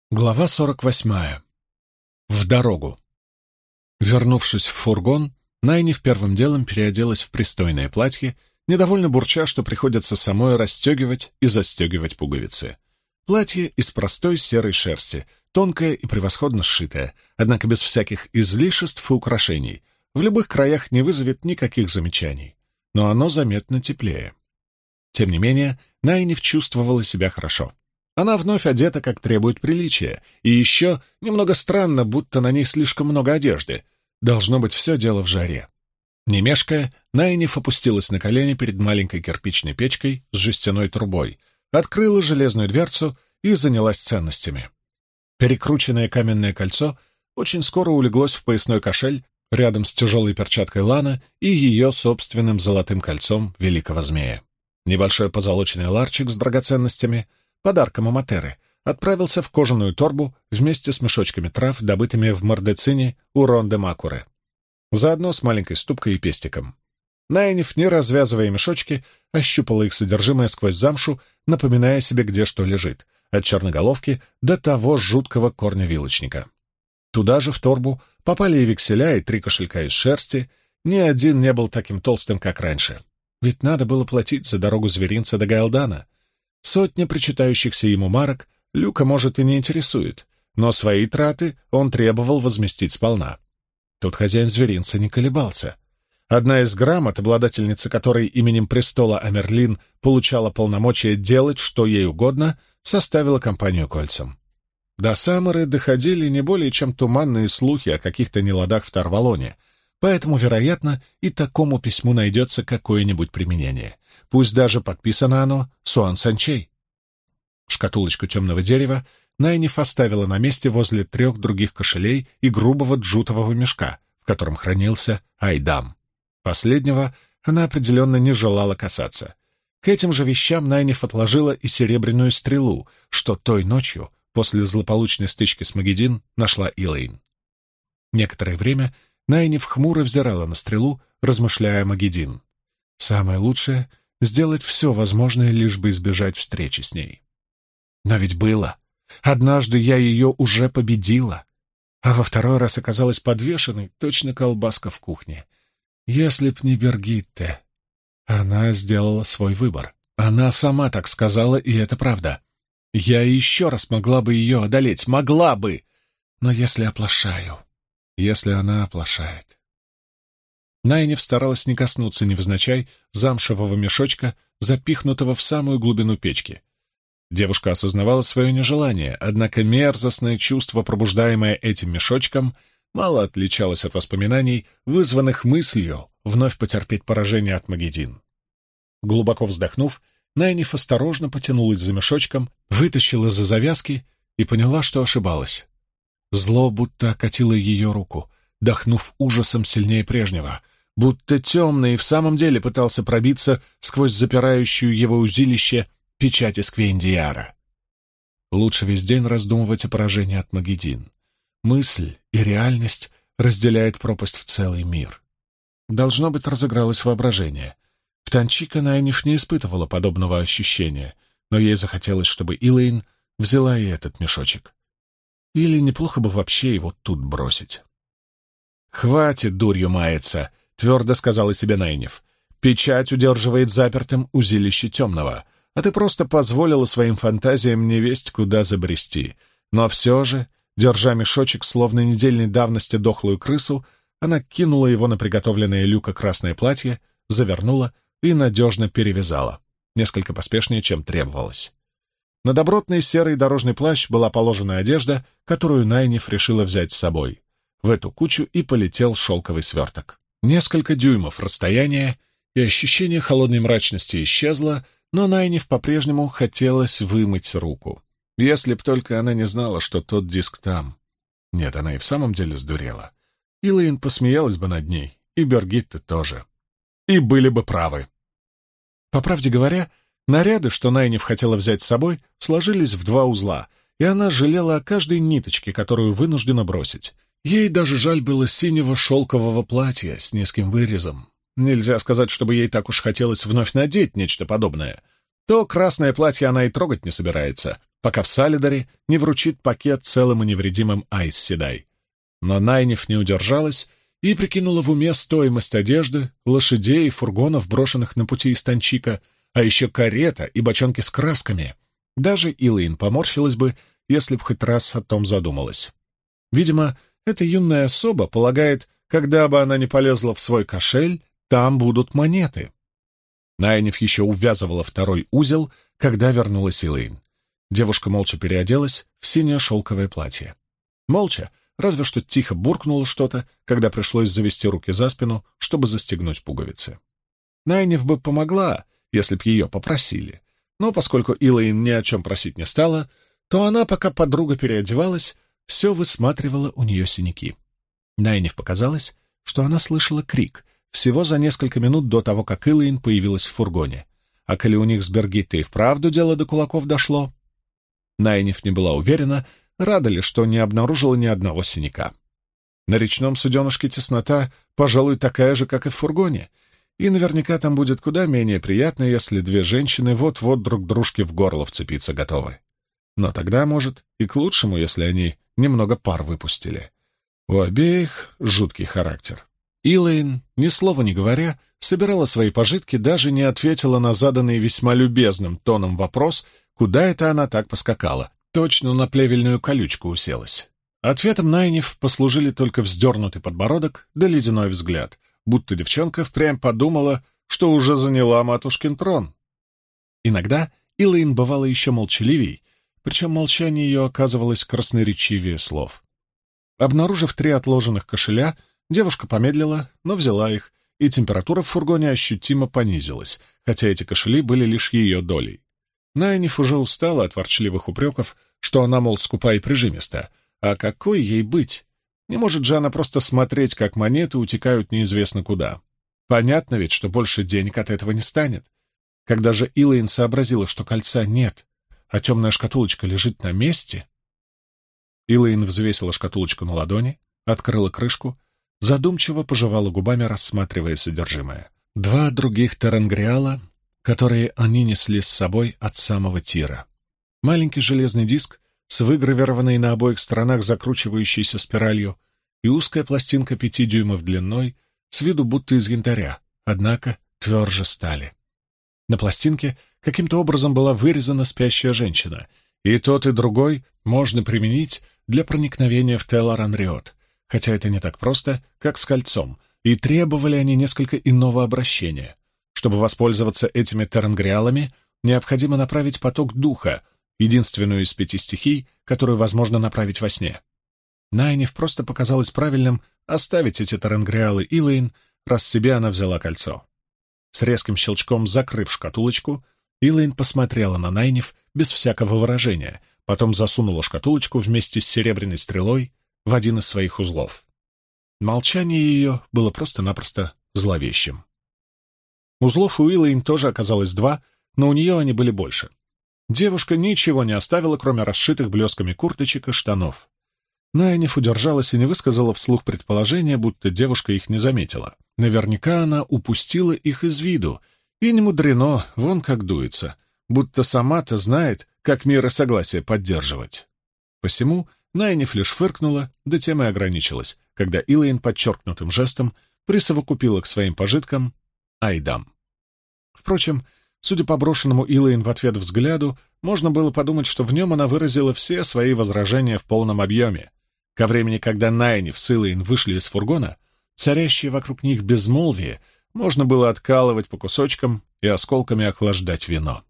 Глава 48. В дорогу. Вернувшись в фургон, Найниф первым делом переоделась в пристойное платье, недовольно бурча, что приходится самой расстегивать и застегивать пуговицы. Платье из простой серой шерсти, тонкое и превосходно сшитое, однако без всяких излишеств и украшений, в любых краях не вызовет никаких замечаний, но оно заметно теплее. Тем не менее, Найниф чувствовала себя хорошо. Она вновь одета, как требует приличия, и еще немного странно, будто на ней слишком много одежды. Должно быть, все дело в жаре. Не мешкая, Найниф опустилась на колени перед маленькой кирпичной печкой с жестяной трубой, открыла железную дверцу и занялась ценностями. Перекрученное каменное кольцо очень скоро улеглось в поясной кошель рядом с тяжелой перчаткой Лана и ее собственным золотым кольцом великого змея. Небольшой позолоченный ларчик с драгоценностями — подарком Аматеры, отправился в кожаную торбу вместе с мешочками трав, добытыми в Мардецине у Ронде Макуры, заодно с маленькой ступкой и пестиком. Найниф, не развязывая мешочки, ощупала их содержимое сквозь замшу, напоминая себе, где что лежит, от черноголовки до того жуткого корня вилочника. Туда же в торбу попали и векселя, и 3 кошелька из шерсти. Ни один не был таким толстым, как раньше. Ведь надо было платить за дорогу зверинца до Гаэлдана. Сотня причитающихся ему марок Люка, может, и не интересует, но свои траты он требовал возместить сполна. Тут хозяин зверинца не колебался. Одна из грамот, обладательница которой именем престола Амерлин получала полномочия делать, что ей угодно, составила компанию кольцам. До Самары доходили не более чем туманные слухи о каких-то неладах в Тарвалоне, поэтому, вероятно, и такому письму найдется какое-нибудь применение. Пусть даже подписано оно Суан Санчей. Шкатулочку темного дерева Найниф оставила на месте возле 3 других кошелей и грубого джутового мешка, в котором хранился Айдам. Последнего она определенно не желала касаться. К этим же вещам Найниф отложила и серебряную стрелу, что той ночью, после злополучной стычки с Магедин, нашла Илэйн. Некоторое время Найниф хмуро взирала на стрелу, размышляя о Магедин. Самое лучшее — сделать все возможное, лишь бы избежать встречи с ней. Но ведь было. Однажды я ее уже победила, а во второй раз оказалась подвешенной, точно колбаска в кухне. Если б не Бергитте. Она сделала свой выбор. Она сама так сказала, и это правда. Я еще раз могла бы ее одолеть, могла бы. Но если оплошаю, если она оплошает... Найниф старалась не коснуться невзначай замшевого мешочка, запихнутого в самую глубину печки. Девушка осознавала свое нежелание, однако мерзостное чувство, пробуждаемое этим мешочком, мало отличалось от воспоминаний, вызванных мыслью вновь потерпеть поражение от Магедин. Глубоко вздохнув, Найниф осторожно потянулась за мешочком, вытащила за завязки и поняла, что ошибалась. Зло будто окатило ее руку, дохнув ужасом сильнее прежнего, будто темный и в самом деле пытался пробиться сквозь запирающую его узилище печать Эсквендиара. Лучше весь день раздумывать о поражении от Магедин. Мысль и реальность разделяет пропасть в целый мир. Должно быть, разыгралось воображение. В Танчика Найниф не испытывала подобного ощущения, но ей захотелось, чтобы Илэйн взяла и этот мешочек. Или неплохо бы вообще его тут бросить. «Хватит дурью маяться», — твердо сказала себе Найниф. «Печать удерживает запертым узилище темного, а ты просто позволила своим фантазиям невесть куда забрести. Но все же, держа мешочек, словно недельной давности дохлую крысу, она кинула его на приготовленное Люка красное платье, завернула и надежно перевязала, несколько поспешнее, чем требовалось. На добротный серый дорожный плащ была положена одежда, которую Найниф решила взять с собой. В эту кучу и полетел шелковый сверток. Несколько дюймов расстояния, и ощущение холодной мрачности исчезло, но Найниф по-прежнему хотелось вымыть руку. Если б только она не знала, что тот диск там. Нет, она и в самом деле сдурела. Илэйн посмеялась бы над ней, и Бергитте тоже. И были бы правы. По правде говоря, наряды, что Найниф хотела взять с собой, сложились в 2 узла, и она жалела о каждой ниточке, которую вынуждена бросить. Ей даже жаль было синего шелкового платья с низким вырезом. Нельзя сказать, чтобы ей так уж хотелось вновь надеть нечто подобное. То красное платье она и трогать не собирается. пока в Салидаре не вручит пакет целым и невредимым Айс Седай. Но Найниф не удержалась и прикинула в уме стоимость одежды, лошадей и фургонов, брошенных на пути из Танчика, а еще карета и бочонки с красками. Даже Илэйн поморщилась бы, если б хоть раз о том задумалась. Видимо, эта юная особа полагает, когда бы она ни полезла в свой кошель, там будут монеты. Найниф еще увязывала второй узел, когда вернулась Илэйн. Девушка молча переоделась в синее шелковое платье. Молча, разве что тихо буркнула что-то, когда пришлось завести руки за спину, чтобы застегнуть пуговицы. Найниф бы помогла, если б ее попросили, но поскольку Илэйн ни о чем просить не стала, то она, пока подруга переодевалась, все высматривала у нее синяки. Найниф показалось, что она слышала крик всего за несколько минут до того, как Илэйн появилась в фургоне. А коли у них с Бергиттой и вправду дело до кулаков дошло... Найниф не была уверена, рада ли, что не обнаружила ни одного синяка. На речном суденышке теснота, пожалуй, такая же, как и в фургоне, и наверняка там будет куда менее приятно, если две женщины вот-вот друг дружке в горло вцепиться готовы. Но тогда, может, и к лучшему, если они немного пар выпустили. У обеих жуткий характер. Илэйн, ни слова не говоря, собирала свои пожитки, даже не ответила на заданный весьма любезным тоном вопрос, куда это она так поскакала. Точно на плевельную колючку уселась. Ответом Найниф послужили только вздернутый подбородок да ледяной взгляд, будто девчонка впрямь подумала, что уже заняла матушкин трон. Иногда Илэйн бывала еще молчаливей, причем молчание ее оказывалось красноречивее слов. Обнаружив 3 отложенных кошеля, девушка помедлила, но взяла их, и температура в фургоне ощутимо понизилась, хотя эти кошели были лишь ее долей. Найниф уже устала от ворчливых упреков, что она, мол, скупа и прижимиста. А какой ей быть? Не может же она просто смотреть, как монеты утекают неизвестно куда. Понятно ведь, что больше денег от этого не станет. Когда же Илэйн сообразила, что кольца нет, а темная шкатулочка лежит на месте... Илэйн взвесила шкатулочку на ладони, открыла крышку, задумчиво пожевала губами, рассматривая содержимое. 2 других Теренгриала, которые они несли с собой от самого Тира. Маленький железный диск с выгравированной на обоих сторонах закручивающейся спиралью и узкая пластинка 5 дюймов длиной, с виду будто из янтаря, однако тверже стали. На пластинке каким-то образом была вырезана спящая женщина, и тот, и другой можно применить для проникновения в Телар-Анриот, хотя это не так просто, как с кольцом, и требовали они несколько иного обращения. Чтобы воспользоваться этими теренгриалами, необходимо направить поток духа, единственную из 5 стихий, которую возможно направить во сне. Найниф просто показалось правильным оставить эти теренгриалы Илэйн, раз себе она взяла кольцо. С резким щелчком закрыв шкатулочку, Илэйн посмотрела на Найниф без всякого выражения, потом засунула шкатулочку вместе с серебряной стрелой в один из своих узлов. Молчание ее было просто-напросто зловещим. Узлов у Илэйн тоже оказалось 2, но у нее они были больше. Девушка ничего не оставила, кроме расшитых блесками курточек и штанов. Найниф удержалась и не высказала вслух предположения, будто девушка их не заметила. Наверняка она упустила их из виду, и не мудрено, вон как дуется, будто сама-то знает, как мир и согласие поддерживать. Посему Найниф лишь фыркнула, да тем и ограничилась, когда Илэйн подчеркнутым жестом присовокупила к своим пожиткам Айдам. Впрочем, судя по брошенному Илэйн в ответ взгляду, можно было подумать, что в нем она выразила все свои возражения в полном объеме. Ко времени, когда Найниф с Илэйн вышли из фургона, царящее вокруг них безмолвие можно было откалывать по кусочкам и осколками охлаждать вино.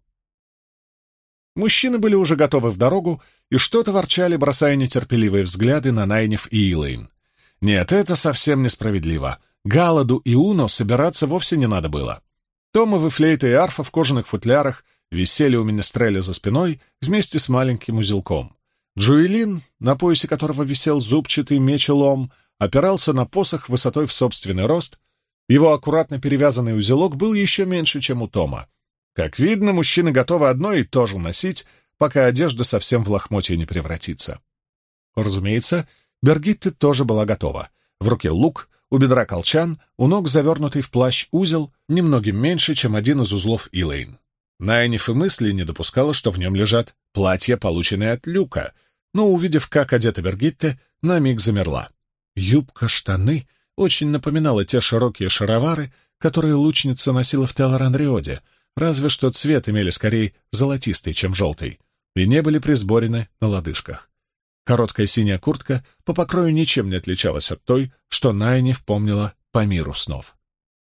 Мужчины были уже готовы в дорогу и что-то ворчали, бросая нетерпеливые взгляды на Найниф и Илэйн. Нет, это совсем несправедливо. Галаду и Уно собираться вовсе не надо было. Томовы флейта и арфа в кожаных футлярах висели у Менестреля за спиной вместе с маленьким узелком. Джуэлин, на поясе которого висел зубчатый меч-лом, опирался на посох высотой в собственный рост. Его аккуратно перевязанный узелок был еще меньше, чем у Тома. Как видно, мужчины готовы одно и то же носить, пока одежда совсем в лохмотья не превратится. Разумеется, Бергитта тоже была готова. В руке лук, у бедра колчан, у ног завернутый в плащ узел, немногим меньше, чем один из узлов Илэйн. Найниф и мысли не допускала, что в нем лежат платье, полученное от Люка, но, увидев, как одета Бергитте, на миг замерла. Юбка-штаны очень напоминала те широкие шаровары, которые лучница носила в Телоран-Риоде, разве что цвет имели скорее золотистый, чем желтый, и не были присборены на лодыжках. Короткая синяя куртка по покрою ничем не отличалась от той, что Найниф помнила по миру снов.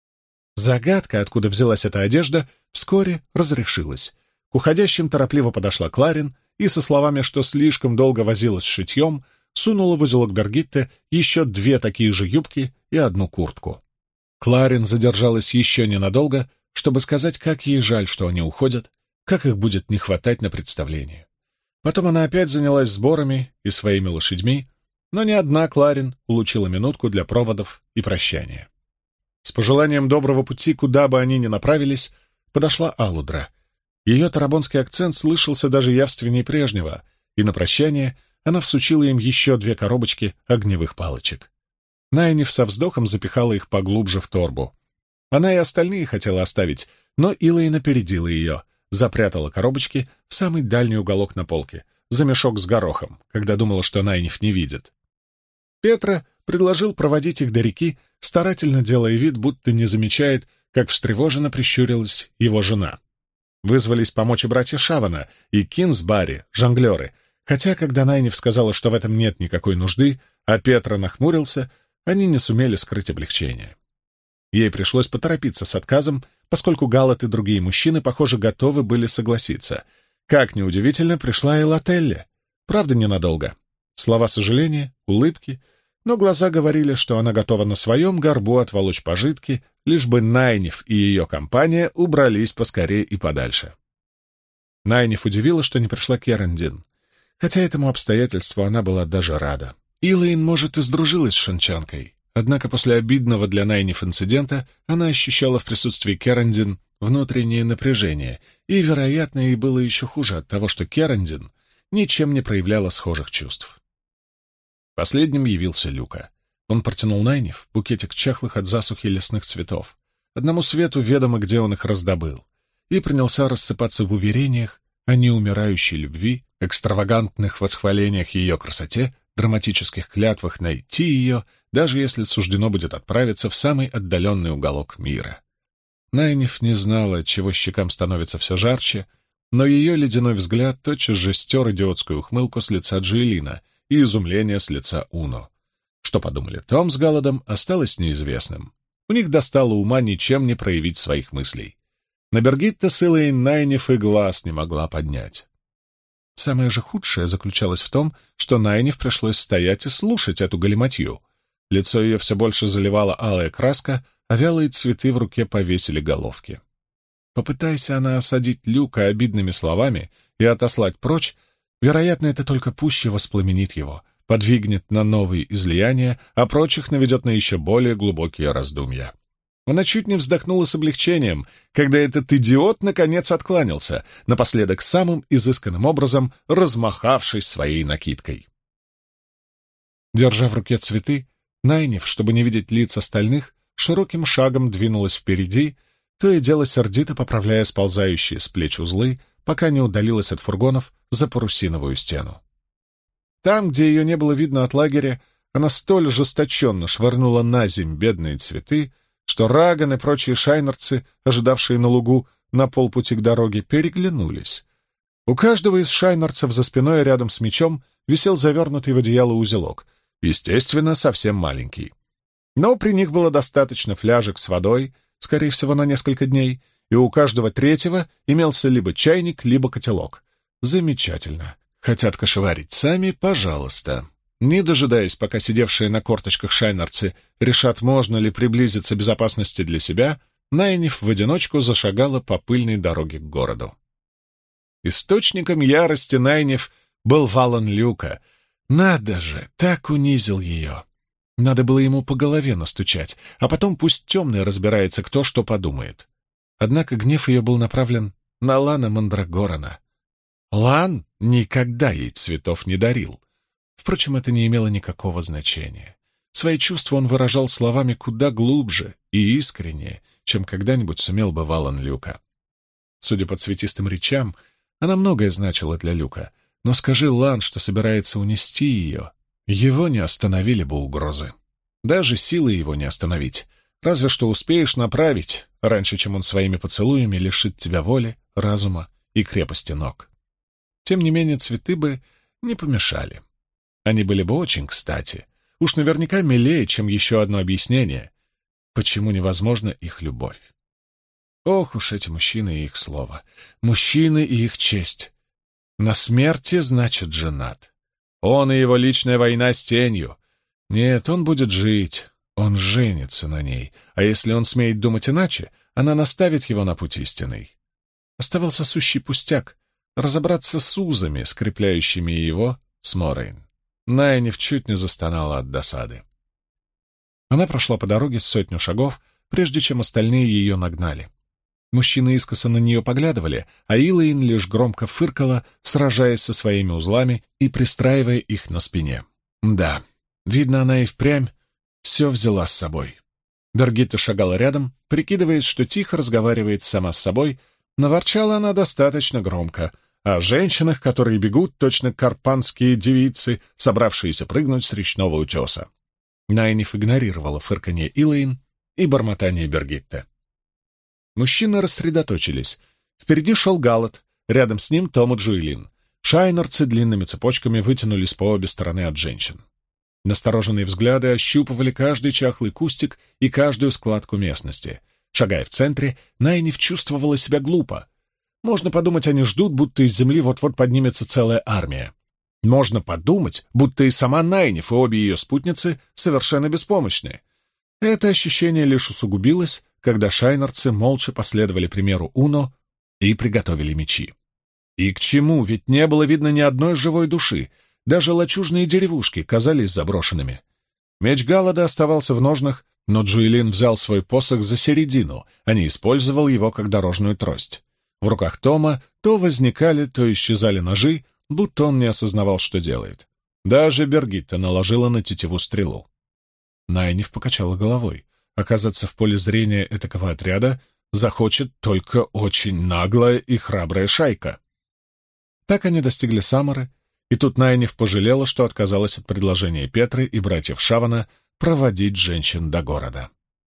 Загадка, откуда взялась эта одежда, вскоре разрешилась. К уходящим торопливо подошла Кларин и со словами, что слишком долго возилась с шитьем, сунула в узелок Бергитте еще 2 такие же юбки и 1 куртку. Кларин задержалась еще ненадолго, чтобы сказать, как ей жаль, что они уходят, как их будет не хватать на представлении. Потом она опять занялась сборами и своими лошадьми, но ни одна Кларин улучила минутку для проводов и прощания. С пожеланием доброго пути, куда бы они ни направились, подошла Алудра. Ее тарабонский акцент слышался даже явственней прежнего, и на прощание она всучила им еще 2 коробочки огневых палочек. Найниф со вздохом запихала их поглубже в торбу. Она и остальные хотела оставить, но Илэйн опередила ее, запрятала коробочки в самый дальний уголок на полке, за мешок с горохом, когда думала, что Найниф не видит. Петра предложил проводить их до реки, старательно делая вид, будто не замечает, как встревоженно прищурилась его жена. Вызвались помочь и братья Шавана, и Кинсбари, жонглеры, хотя, когда Найниф сказала, что в этом нет никакой нужды, а Петра нахмурился, они не сумели скрыть облегчение. Ей пришлось поторопиться с отказом, поскольку Галат и другие мужчины, похоже, готовы были согласиться. Как ни удивительно, пришла и Лателли. Правда, ненадолго. Слова сожаления, улыбки, но глаза говорили, что она готова на своем горбу отволочь пожитки, лишь бы Найниф и ее компания убрались поскорее и подальше. Найниф удивила, что не пришла Керендин, хотя этому обстоятельству она была даже рада. Илэйн, может, и сдружилась с шанчанкой, однако после обидного для Найниф инцидента она ощущала в присутствии Керендин внутреннее напряжение, и, вероятно, ей было еще хуже от того, что Керендин ничем не проявляла схожих чувств. Последним явился Люка. Он протянул Найниф букетик чахлых от засухи лесных цветов, одному свету ведомо, где он их раздобыл, и принялся рассыпаться в уверениях о неумирающей любви, экстравагантных восхвалениях ее красоте, драматических клятвах найти ее, даже если суждено будет отправиться в самый отдаленный уголок мира. Найниф не знала, отчего щекам становится все жарче, но ее ледяной взгляд тотчас же стер идиотскую ухмылку с лица Джоэлина и изумление с лица Уно. Что подумали Том с Галадом, осталось неизвестным. У них достало ума ничем не проявить своих мыслей. На Бергитте с Илэйн Найниф и глаз не могла поднять. Самое же худшее заключалось в том, что Найниф пришлось стоять и слушать эту галиматью. Лицо ее все больше заливала алая краска, а вялые цветы в руке повесили головки. Попытайся она осадить Люка обидными словами и отослать прочь, вероятно, это только пуще воспламенит его, подвигнет на новые излияния, а прочих наведет на еще более глубокие раздумья. Она чуть не вздохнула с облегчением, когда этот идиот наконец откланялся, напоследок самым изысканным образом размахавшись своей накидкой. Держа в руке цветы, Найниф, чтобы не видеть лиц остальных, широким шагом двинулась впереди, то и дело сердито поправляя сползающие с плеч узлы, пока не удалилась от фургонов за парусиновую стену. Там, где ее не было видно от лагеря, она столь ожесточенно швырнула на земь бедные цветы, что Раган и прочие шайнерцы, ожидавшие на лугу на полпути к дороге, переглянулись. У каждого из шайнерцев за спиной рядом с мечом висел завернутый в одеяло узелок, естественно, совсем маленький. Но при них было достаточно фляжек с водой, скорее всего, на несколько дней, и у каждого третьего имелся либо чайник, либо котелок. Замечательно. Хотят кошеварить сами, пожалуйста. Не дожидаясь, пока сидевшие на корточках шайнерцы решат, можно ли приблизиться безопасности для себя, Найниф в одиночку зашагала по пыльной дороге к городу. Источником ярости Найниф был Валан Люка. Надо же, так унизил ее. Надо было ему по голове настучать, а потом пусть темный разбирается, кто что подумает. Однако гнев ее был направлен на Лана Мандрагорана. Лан никогда ей цветов не дарил. Впрочем, это не имело никакого значения. Свои чувства он выражал словами куда глубже и искреннее, чем когда-нибудь сумел бы Валан Люка. Судя по цветистым речам, Она многое значила для Люка, но скажи Лан, что собирается унести ее, его не остановили бы угрозы. Даже силы его не остановить. Разве что успеешь направить, раньше, чем он своими поцелуями лишит тебя воли, разума и крепости ног. Тем не менее, цветы бы не помешали. Они были бы очень кстати. Уж наверняка милее, чем еще одно объяснение, почему невозможна их любовь. Ох уж эти мужчины и их слово. Мужчины и их честь. На смерти, значит, женат. Он и его личная война с тенью. Нет, он будет жить. Он женится на ней. А если он смеет думать иначе, она наставит его на путь истинный. Оставался сущий пустяк — разобраться с узами, скрепляющими его с Морейн. Найниф чуть не застонала от досады. Она прошла по дороге 100 шагов, прежде чем остальные ее нагнали. Мужчины искоса на нее поглядывали, а Илэйн лишь громко фыркала, сражаясь со своими узлами и пристраивая их на спине. Да, видно, она и впрямь все взяла с собой. Бергитта шагала рядом, прикидываясь, что тихо разговаривает сама с собой, но ворчала она достаточно громко о женщинах, которые бегут, точно карпанские девицы, собравшиеся прыгнуть с речного утеса. Найниф игнорировала фырканье Илэйн и бормотание Бергитты. Мужчины рассредоточились. Впереди шел Галат, рядом с ним Том и Джуэлин. Шайнарцы длинными цепочками вытянулись по обе стороны от женщин. Настороженные взгляды ощупывали каждый чахлый кустик и каждую складку местности. Шагая в центре, Найниф чувствовала себя глупо. Можно подумать, они ждут, будто из земли вот-вот поднимется целая армия. Можно подумать, будто и сама Найниф, и обе ее спутницы совершенно беспомощны. Это ощущение лишь усугубилось, когда шайнарцы молча последовали примеру Уно и приготовили мечи. И к чему? Ведь не было видно ни одной живой души. Даже лачужные деревушки казались заброшенными. Меч Галлада оставался в ножнах, но Джуэлин взял свой посох за середину, а не использовал его как дорожную трость. В руках Тома то возникали, то исчезали ножи, будто он не осознавал, что делает. Даже Бергитта наложила на тетиву стрелу. Найниф покачала головой. Оказаться в поле зрения этакого отряда захочет только очень наглая и храбрая шайка. Так они достигли Самары, и тут Найниф пожалела, что отказалась от предложения Петры и братьев Шавана проводить женщин до города.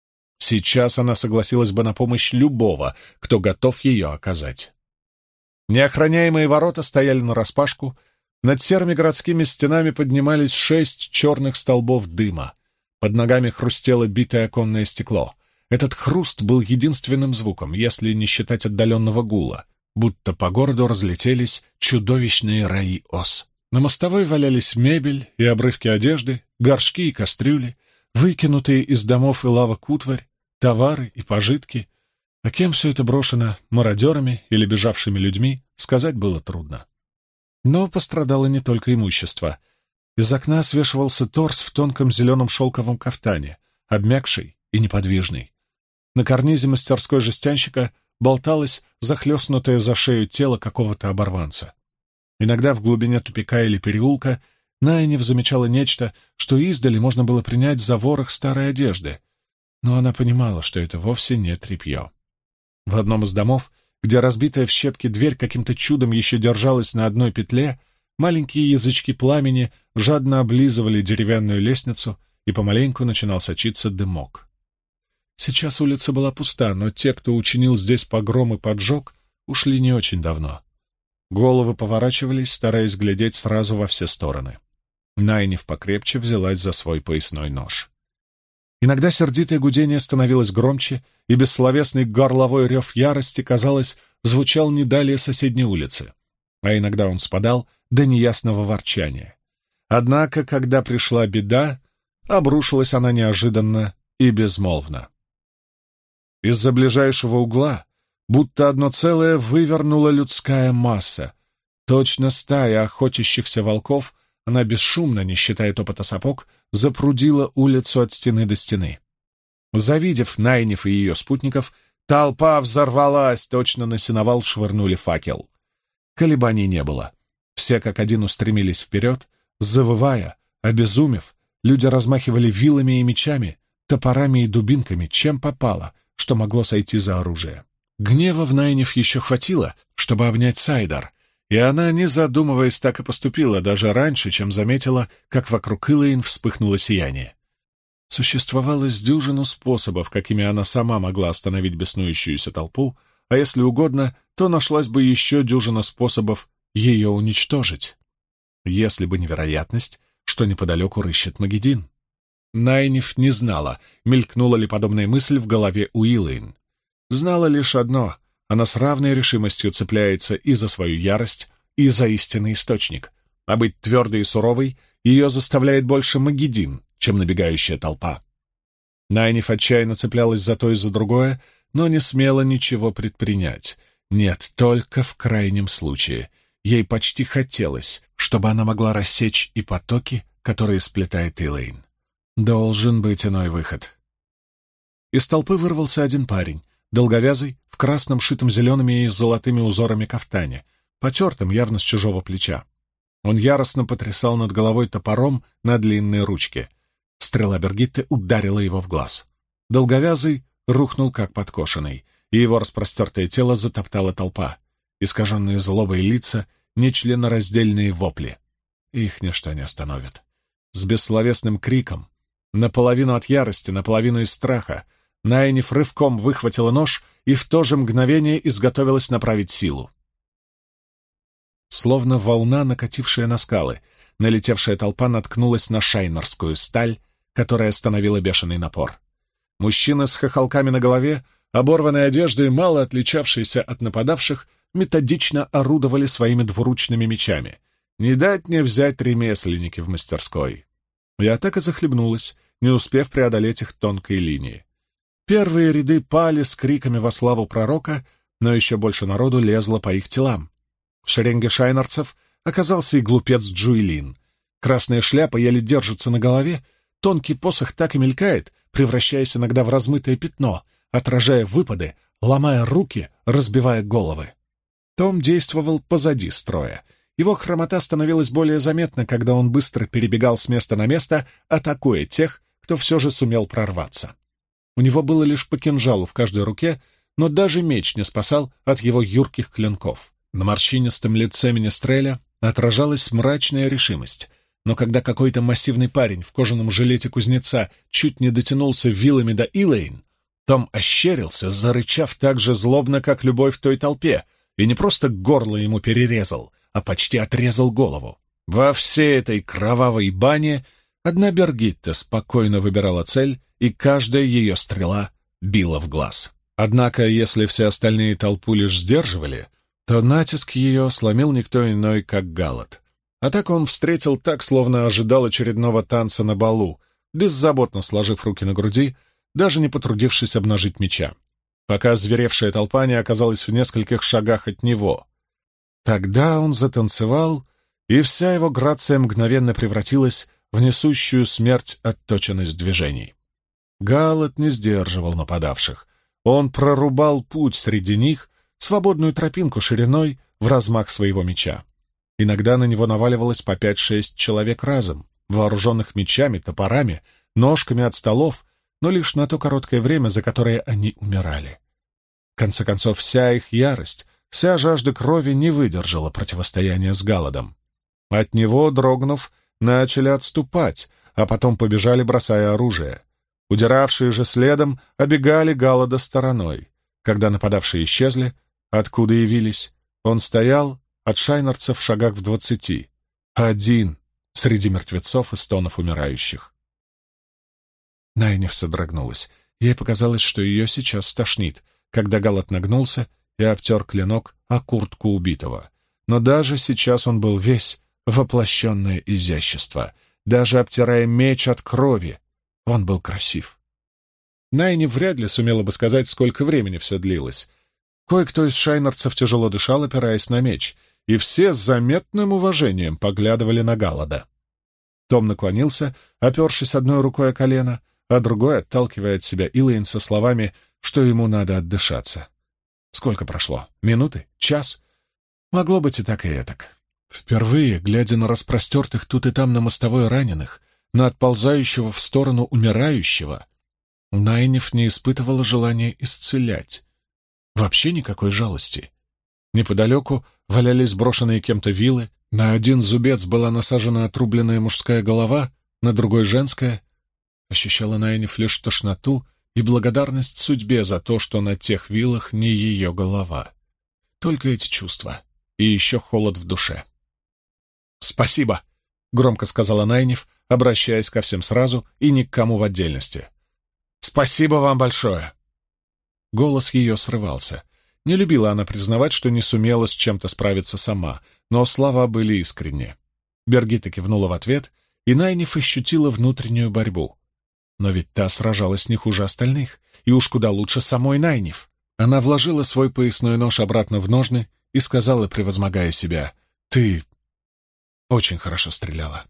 Сейчас она согласилась бы на помощь любого, кто готов ее оказать. Неохраняемые ворота стояли нараспашку, над серыми городскими стенами поднимались 6 черных столбов дыма. Под ногами хрустело битое оконное стекло. Этот хруст был единственным звуком, если не считать отдаленного гула, будто по городу разлетелись чудовищные раи ос. На мостовой валялись мебель и обрывки одежды, горшки и кастрюли, выкинутые из домов и лавок утварь, товары и пожитки. А кем все это брошено, мародерами или бежавшими людьми, сказать было трудно. Но пострадало не только имущество. Из окна свешивался торс в тонком зеленом шелковом кафтане, обмякший и неподвижный. На карнизе мастерской жестянщика болталось захлестнутое за шею тело какого-то оборванца. Иногда в глубине тупика или переулка Найниф замечала нечто, что издали можно было принять за ворох старой одежды, но она понимала, что это вовсе не тряпье. В одном из домов, где разбитая в щепки дверь каким-то чудом еще держалась на одной петле, маленькие язычки пламени жадно облизывали деревянную лестницу, и помаленьку начинал сочиться дымок. Сейчас улица была пуста, но те, кто учинил здесь погром и поджог, ушли не очень давно. Головы поворачивались, стараясь глядеть сразу во все стороны. Найниф покрепче взялась за свой поясной нож. Иногда сердитое гудение становилось громче, и бессловесный горловой рев ярости, казалось, звучал не далее соседней улицы, а иногда он спадал до неясного ворчания. Однако, когда пришла беда, обрушилась она неожиданно и безмолвно. Из-за ближайшего угла будто одно целое вывернула людская масса. Точно стая охотящихся волков, она бесшумно, не считая топота сапог, запрудила улицу от стены до стены. Завидев Найниф и ее спутников, толпа взорвалась, точно на сеновал швырнули факел. Колебаний не было. Все как один устремились вперед, завывая, обезумев, люди размахивали вилами и мечами, топорами и дубинками, чем попало, что могло сойти за оружие. Гнева в Найниф еще хватило, чтобы обнять Сайдар, и она, не задумываясь, так и поступила, даже раньше, чем заметила, как вокруг Илэйн вспыхнуло сияние. Существовало с дюжину способов, какими она сама могла остановить беснующуюся толпу, а если угодно, то нашлась бы еще дюжина способов ее уничтожить. Если бы не вероятность, что неподалеку рыщет Магеддин. Найниф не знала, мелькнула ли подобная мысль в голове у Илэйн. Знала лишь одно — она с равной решимостью цепляется и за свою ярость, и за истинный источник, а быть твердой и суровой ее заставляет больше Магеддин, чем набегающая толпа. Найниф отчаянно цеплялась за то и за другое, но не смела ничего предпринять. Нет, только в крайнем случае. Ей почти хотелось, чтобы она могла рассечь и потоки, которые сплетает Илэйн. Должен быть иной выход. Из толпы вырвался один парень, долговязый, в красном, шитом зелеными и золотыми узорами кафтане, потертым явно с чужого плеча. Он яростно потрясал над головой топором на длинной ручке. Стрела Бергитты ударила его в глаз. Долговязый рухнул как подкошенный, и его распростертое тело затоптала толпа. Искаженные злобой лица, нечленораздельные вопли. Их ничто не остановит. С бессловесным криком, наполовину от ярости, наполовину из страха, Найниф рывком выхватила нож и в то же мгновение изготовилась направить силу. Словно волна, накатившая на скалы, налетевшая толпа наткнулась на шайнерскую сталь, которая остановила бешеный напор. Мужчины с хохолками на голове, оборванной одеждой, мало отличавшиеся от нападавших, методично орудовали своими двуручными мечами. Не дать не взять ремесленники в мастерской. И атака захлебнулась, не успев преодолеть их тонкой линии. Первые ряды пали с криками во славу пророка, но еще больше народу лезло по их телам. В шеренге шайнарцев оказался и глупец Джуэлин. Красная шляпа еле держится на голове, тонкий посох так и мелькает, превращаясь иногда в размытое пятно, отражая выпады, ломая руки, разбивая головы. Том действовал позади строя. Его хромота становилась более заметна, когда он быстро перебегал с места на место, атакуя тех, кто все же сумел прорваться. У него было лишь по кинжалу в каждой руке, но даже меч не спасал от его юрких клинков. На морщинистом лице Менестреля отражалась мрачная решимость, но когда какой-то массивный парень в кожаном жилете кузнеца чуть не дотянулся вилами до Илэйн, Том ощерился, зарычав так же злобно, как любой в той толпе, и не просто горло ему перерезал, а почти отрезал голову. Во всей этой кровавой бане одна Бергитта спокойно выбирала цель, и каждая ее стрела била в глаз. Однако, если все остальные толпу лишь сдерживали, то натиск ее сломил никто иной, как Галат. Атаку он встретил так, словно ожидал очередного танца на балу, беззаботно сложив руки на груди, даже не потрудившись обнажить меча, пока озверевшая толпа не оказалась в нескольких шагах от него. Тогда он затанцевал, и вся его грация мгновенно превратилась в несущую смерть отточенность движений. Галат не сдерживал нападавших. Он прорубал путь среди них, свободную тропинку шириной в размах своего меча. Иногда на него наваливалось по 5-6 человек разом, вооруженных мечами, топорами, ножками от столов, но лишь на то короткое время, за которое они умирали. В конце концов, вся их ярость, вся жажда крови не выдержала противостояния с Галадом. От него, дрогнув, начали отступать, а потом побежали, бросая оружие. Удиравшие же следом обегали Галада стороной. Когда нападавшие исчезли, откуда явились, он стоял от шайнарцев в шагах в 20, один среди мертвецов и стонов умирающих. Найниф содрогнулась. Ей показалось, что ее сейчас стошнит, когда Галат нагнулся и обтер клинок о куртку убитого. Но даже сейчас он был весь воплощенное изящество. Даже обтирая меч от крови, он был красив. Найниф вряд ли сумела бы сказать, сколько времени все длилось. Кое-кто из шайнарцев тяжело дышал, опираясь на меч, и все с заметным уважением поглядывали на Галада. Том наклонился, опершись одной рукой о колено, а другой отталкивая от себя Илэйн со словами, что ему надо отдышаться. Сколько прошло? Минуты? Час? Могло быть и так, и этак. Впервые, глядя на распростертых тут и там на мостовой раненых, на отползающего в сторону умирающего, Найниф не испытывала желания исцелять. Вообще никакой жалости. Неподалеку валялись брошенные кем-то вилы, на один зубец была насажена отрубленная мужская голова, на другой — женская. Ощущала Найниф лишь тошноту и благодарность судьбе за то, что на тех вилах не ее голова. Только эти чувства. И еще холод в душе. «Спасибо!» — громко сказала Найниф, обращаясь ко всем сразу и ни к кому в отдельности. «Спасибо вам большое!» Голос ее срывался. Не любила она признавать, что не сумела с чем-то справиться сама, но слова были искренни. Бергитта кивнула в ответ, и Найниф ощутила внутреннюю борьбу. Но ведь та сражалась не хуже остальных, и уж куда лучше самой Найниф. Она вложила свой поясной нож обратно в ножны и сказала, превозмогая себя: «Ты очень хорошо стреляла».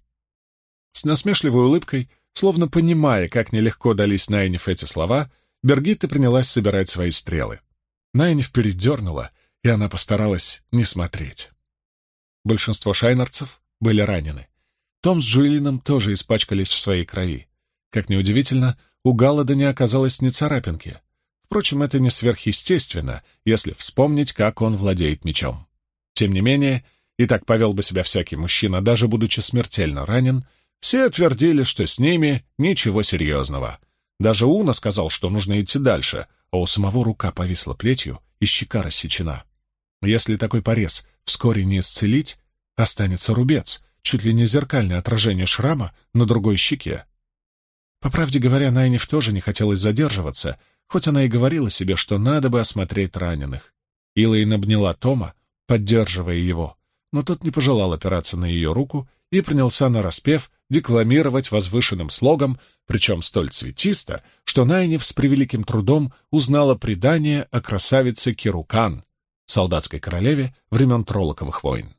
С насмешливой улыбкой, словно понимая, как нелегко дались Найниф эти слова, Бергитта принялась собирать свои стрелы. Найниф передернула, и она постаралась не смотреть. Большинство шайнарцев были ранены. Том с Джуэлином тоже испачкались в своей крови. Как ни удивительно, у Галлада не оказалось ни царапинки. Впрочем, это не сверхъестественно, если вспомнить, как он владеет мечом. Тем не менее, и так повел бы себя всякий мужчина, даже будучи смертельно ранен, все твердили, что с ними ничего серьезного. Даже Уна сказал, что нужно идти дальше, а у самого рука повисла плетью и щека рассечена. Если такой порез вскоре не исцелить, останется рубец, чуть ли не зеркальное отражение шрама на другой щеке. По правде говоря, Найниф тоже не хотелось задерживаться, хоть она и говорила себе, что надо бы осмотреть раненых. Илэйн обняла Тома, поддерживая его, но тот не пожелал опираться на ее руку и принялся нараспев декламировать возвышенным слогом, причем столь цветисто, что Найниф с превеликим трудом узнала предание о красавице Кирукан, солдатской королеве времен Троллоковых войн.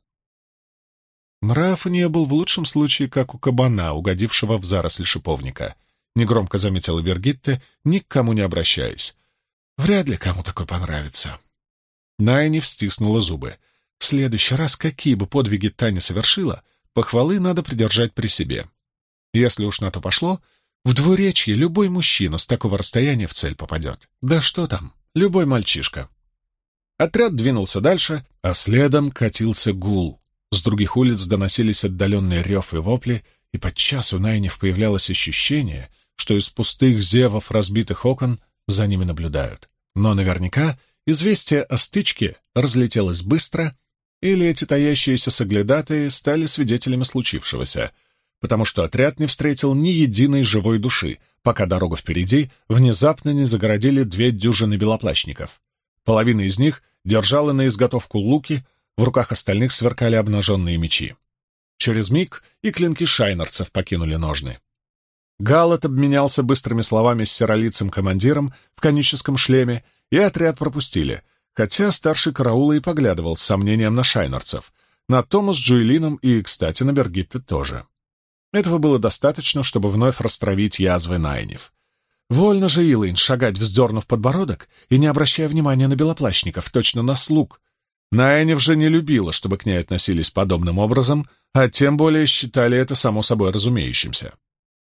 Нрав у нее был в лучшем случае, как у кабана, угодившего в заросль шиповника. Негромко заметила Бергитта, ни к кому не обращаясь. Вряд ли кому такой понравится. Найниф стиснула зубы. В следующий раз, какие бы подвиги Таня совершила, похвалы надо придержать при себе. Если уж на то пошло, в двуречье любой мужчина с такого расстояния в цель попадет. Да что там, любой мальчишка. Отряд двинулся дальше, а следом катился гул. С других улиц доносились отдаленные рев и вопли, и подчас у Найниф появлялось ощущение, что из пустых зевов разбитых окон за ними наблюдают. Но наверняка известие о стычке разлетелось быстро, или эти таящиеся соглядатые стали свидетелями случившегося, потому что отряд не встретил ни единой живой души, пока дорогу впереди внезапно не загородили 2 дюжины белоплащников. Половина из них держала на изготовку луки, в руках остальных сверкали обнаженные мечи. Через миг и клинки шайнарцев покинули ножны. Галлад обменялся быстрыми словами с серолицым командиром в коническом шлеме, и отряд пропустили, хотя старший караула и поглядывал с сомнением на шайнарцев, на Тома с Джуэлином и, кстати, на Бергитте тоже. Этого было достаточно, чтобы вновь растравить язвы Найниф. Вольно же Илэйн шагать, вздернув подбородок и не обращая внимания на белоплащников, точно на слуг. Найниф же не любила, чтобы к ней относились подобным образом, а тем более считали это само собой разумеющимся.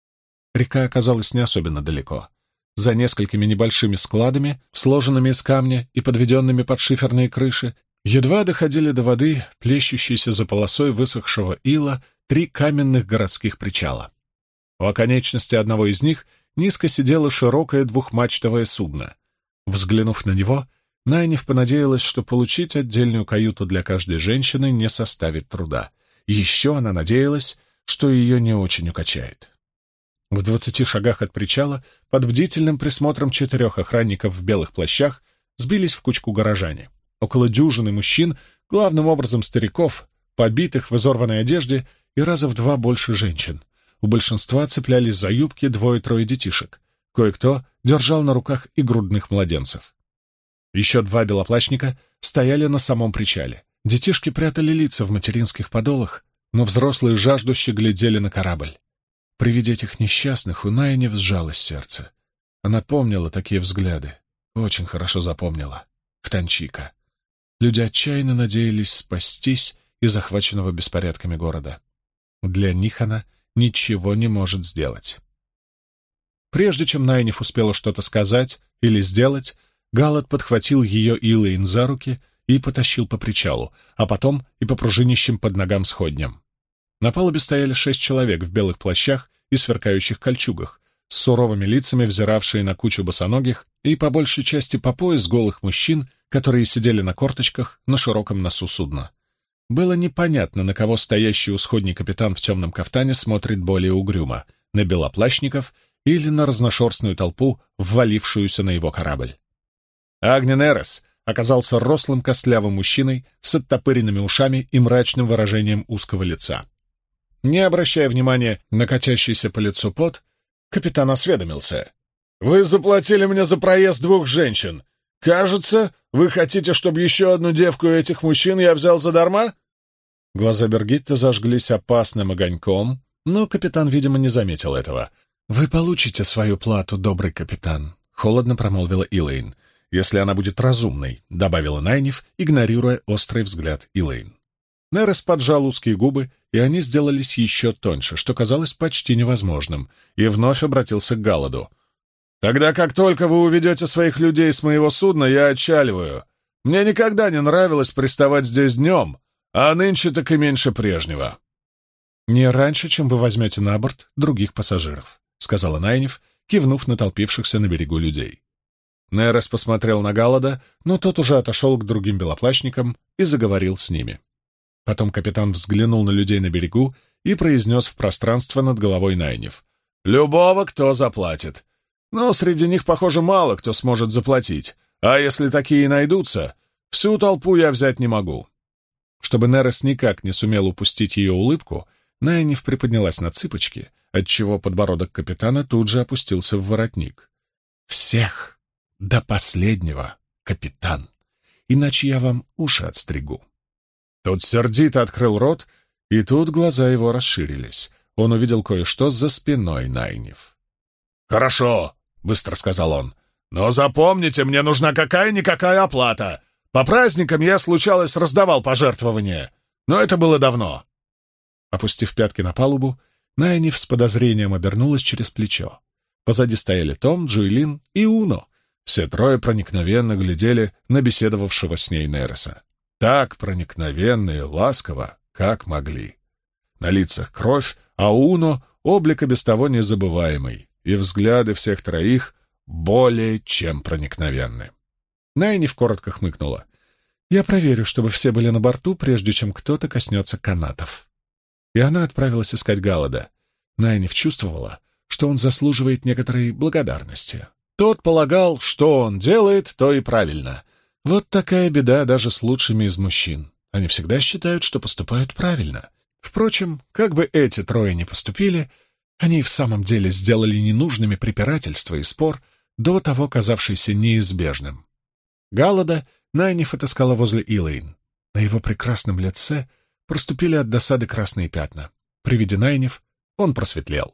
Река оказалась не особенно далеко. За несколькими небольшими складами, сложенными из камня и подведенными под шиферные крыши, едва доходили до воды, плещущейся за полосой высохшего ила, 3 каменных городских причала. У оконечности одного из них низко сидело широкое двухмачтовое судно. Взглянув на него, Найниф понадеялась, что получить отдельную каюту для каждой женщины не составит труда. Еще она надеялась, что ее не очень укачает. В 20 шагах от причала, под бдительным присмотром 4 охранников в белых плащах, сбились в кучку горожане. Около дюжины мужчин, главным образом стариков, побитых в изорванной одежде, и раза в 2 больше женщин. У большинства цеплялись за юбки 2-3 детишек. Кое-кто держал на руках и грудных младенцев. Еще 2 белоплащника стояли на самом причале. Детишки прятали лица в материнских подолах, но взрослые жаждуще глядели на корабль. При виде этих несчастных у Найниф сжалось сердце. Она помнила такие взгляды, очень хорошо запомнила. В Танчика. Люди отчаянно надеялись спастись из захваченного беспорядками города. Для них она ничего не может сделать. Прежде чем Найниф успела что-то сказать или сделать, Галат подхватил ее и Илэйн за руки и потащил по причалу, а потом и по пружинищим под ногам сходням. На палубе стояли 6 человек в белых плащах и сверкающих кольчугах, с суровыми лицами взиравшие на кучу босоногих и по большей части по пояс голых мужчин, которые сидели на корточках на широком носу судна. Было непонятно, на кого стоящий у сходней капитан в темном кафтане смотрит более угрюмо — на белоплащников или на разношерстную толпу, ввалившуюся на его корабль. Агни Нерес оказался рослым костлявым мужчиной с оттопыренными ушами и мрачным выражением узкого лица. Не обращая внимания на катящийся по лицу пот, капитан осведомился. «Вы заплатили мне за проезд 2 женщин. Кажется, вы хотите, чтобы еще одну девку этих мужчин я взял задарма?» Глаза Бергитты зажглись опасным огоньком, но капитан, видимо, не заметил этого. «Вы получите свою плату, добрый капитан», — холодно промолвила Илэйн. «Если она будет разумной», — добавила Найниф, игнорируя острый взгляд Илэйн. Нерес поджал узкие губы, и они сделались еще тоньше, что казалось почти невозможным, и вновь обратился к Галаду. «Тогда как только вы уведете своих людей с моего судна, я отчаливаю. Мне никогда не нравилось приставать здесь днем, а нынче так и меньше прежнего». «Не раньше, чем вы возьмете на борт других пассажиров», — сказала Найниф, кивнув на толпившихся на берегу людей. Нерес посмотрел на Галада, но тот уже отошел к другим белоплащникам и заговорил с ними. Потом капитан взглянул на людей на берегу и произнес в пространство над головой Найниф. «Любого, кто заплатит. Но среди них, похоже, мало кто сможет заплатить, а если такие найдутся, всю толпу я взять не могу». Чтобы Нерес никак не сумел упустить ее улыбку, Найниф приподнялась на цыпочки, отчего подбородок капитана тут же опустился в воротник. «Всех до последнего, капитан, иначе я вам уши отстригу». Тот сердито открыл рот, и тут глаза его расширились. Он увидел кое-что за спиной Найниф. «Хорошо», — быстро сказал он, — «но запомните, мне нужна какая-никакая оплата. По праздникам я, случалось, раздавал пожертвования, но это было давно». Опустив пятки на палубу, Найниф с подозрением обернулась через плечо. Позади стояли Том, Джуэлин и Уно. Все 3 проникновенно глядели на беседовавшего с ней Нереса. Так проникновенно и ласково, как могли. На лицах кровь, а Уно — облик и без того незабываемый, и взгляды всех 3 более чем проникновенны. Найниф коротко хмыкнула. «Я проверю, чтобы все были на борту, прежде чем кто-то коснется канатов». И она отправилась искать Галада. Найниф чувствовала, что он заслуживает некоторой благодарности. Тот полагал, что он делает, то и правильно. Вот такая беда даже с лучшими из мужчин. Они всегда считают, что поступают правильно. Впрочем, как бы эти 3 не поступили, они и в самом деле сделали ненужными препирательства и спор, до того казавшийся неизбежным. Галада Найниф отыскала возле Илэйн. На его прекрасном лице проступили от досады красные пятна. При виде Найниф он просветлел.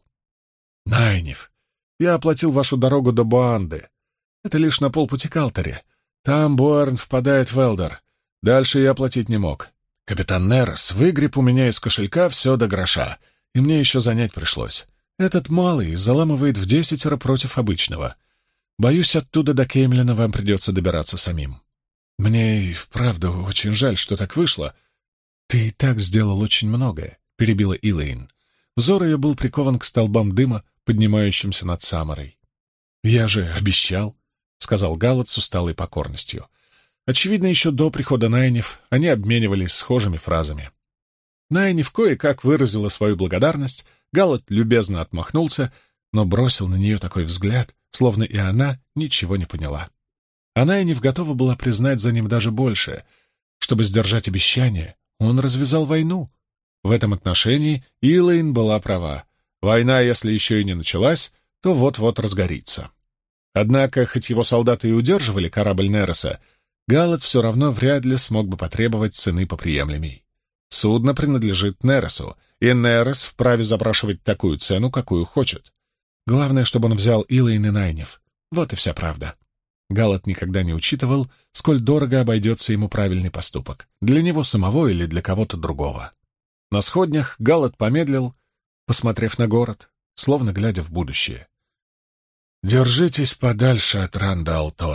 «Найниф, я оплатил вашу дорогу до Буанды. Это лишь на полпути к Алтаре. Там Буэрн впадает в Элдор. Дальше я платить не мог. Капитан Нерес выгреб у меня из кошелька все до гроша, и мне еще занять пришлось. Этот малый заламывает в 10 против обычного. Боюсь, оттуда до Кеймлина вам придется добираться самим. Мне и вправду очень жаль, что так вышло. Ты и так сделал очень многое», — перебила Илэйн. Взор ее был прикован к столбам дыма, поднимающимся над Самарой. «Я же обещал», — сказал Галат с усталой покорностью. Очевидно, еще до прихода Найниф они обменивались схожими фразами. Найниф кое-как выразила свою благодарность, Галат любезно отмахнулся, но бросил на нее такой взгляд, словно и она ничего не поняла. А Найниф готова была признать за ним даже больше. Чтобы сдержать обещание, он развязал войну. В этом отношении Илэйн была права. Война, если еще и не началась, то вот-вот разгорится. Однако, хоть его солдаты и удерживали корабль Нереса, Галат все равно вряд ли смог бы потребовать цены поприемлемей. Судно принадлежит Нересу, и Нерес вправе запрашивать такую цену, какую хочет. Главное, чтобы он взял Илэйн и Найниф. Вот и вся правда. Галат никогда не учитывал, сколь дорого обойдется ему правильный поступок, для него самого или для кого-то другого. На сходнях Галат помедлил, посмотрев на город, словно глядя в будущее. «Держитесь подальше от Ранда Алтора.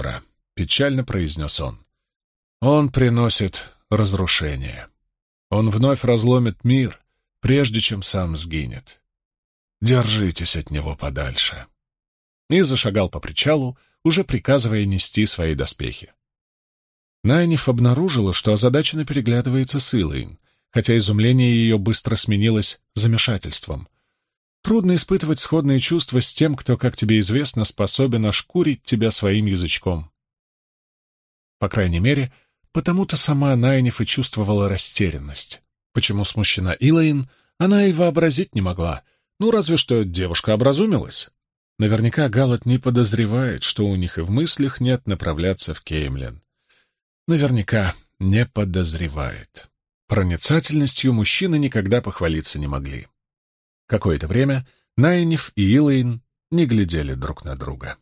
— печально произнес он. «Он приносит разрушение. Он вновь разломит мир, прежде чем сам сгинет. Держитесь от него подальше». И зашагал по причалу, уже приказывая нести свои доспехи. Найниф обнаружила, что озадаченно переглядывается с Илэйн, хотя изумление ее быстро сменилось замешательством. Трудно испытывать сходные чувства с тем, кто, как тебе известно, способен ошкурить тебя своим язычком. По крайней мере, потому-то сама Найниф и чувствовала растерянность. Почему смущена Илэйн, она и вообразить не могла. Ну, разве что девушка образумилась. Наверняка Галат не подозревает, что у них и в мыслях нет направляться в Кеймлин. Наверняка не подозревает. Проницательностью мужчины никогда похвалиться не могли. Какое-то время Найниф и Илэйн не глядели друг на друга.